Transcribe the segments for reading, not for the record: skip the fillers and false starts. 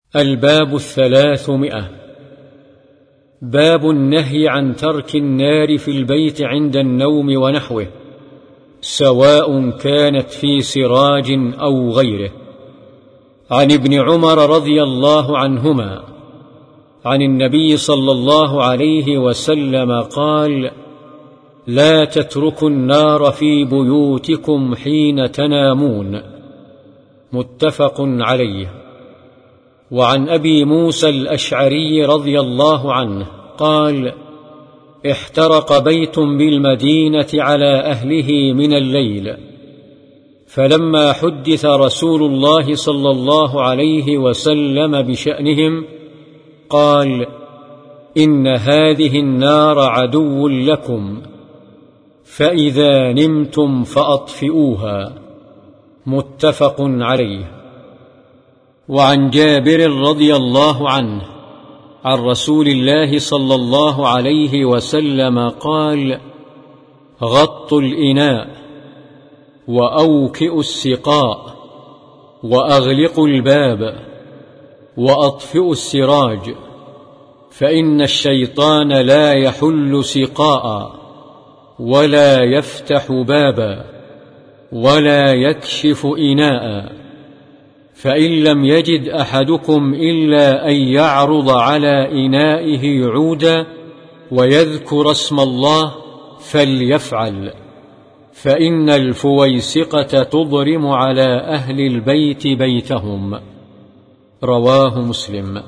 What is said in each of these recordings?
الباب 300. باب النهي عن ترك النار في البيت عند النوم ونحوه، سواء كانت في سراج أو غيره. عن ابن عمر رضي الله عنهما عن النبي صلى الله عليه وسلم قال: لا تتركوا النار في بيوتكم حين تنامون. متفق عليه. وعن أبي موسى الأشعري رضي الله عنه قال: احترق بيت بالمدينة على أهله من الليل، فلما حدث رسول الله صلى الله عليه وسلم بشأنهم قال: إن هذه النار عدو لكم، فإذا نمتم فأطفئوها. متفق عليه. وعن جابر رضي الله عنه عن رسول الله صلى الله عليه وسلم قال: غطوا الإناء وأوكئوا السقاء وأغلقوا الباب وأطفئوا السراج، فإن الشيطان لا يحل سقاء ولا يفتح بابا ولا يكشف إناء، فإن لم يجد أحدكم إلا أن يعرض على إنائه عودا ويذكر اسم الله فليفعل، فإن الفويسقة تضرم على أهل البيت بيتهم. رواه مسلم.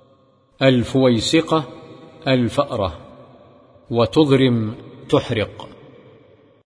الفويسقة الفأرة، وتضرم تحرق.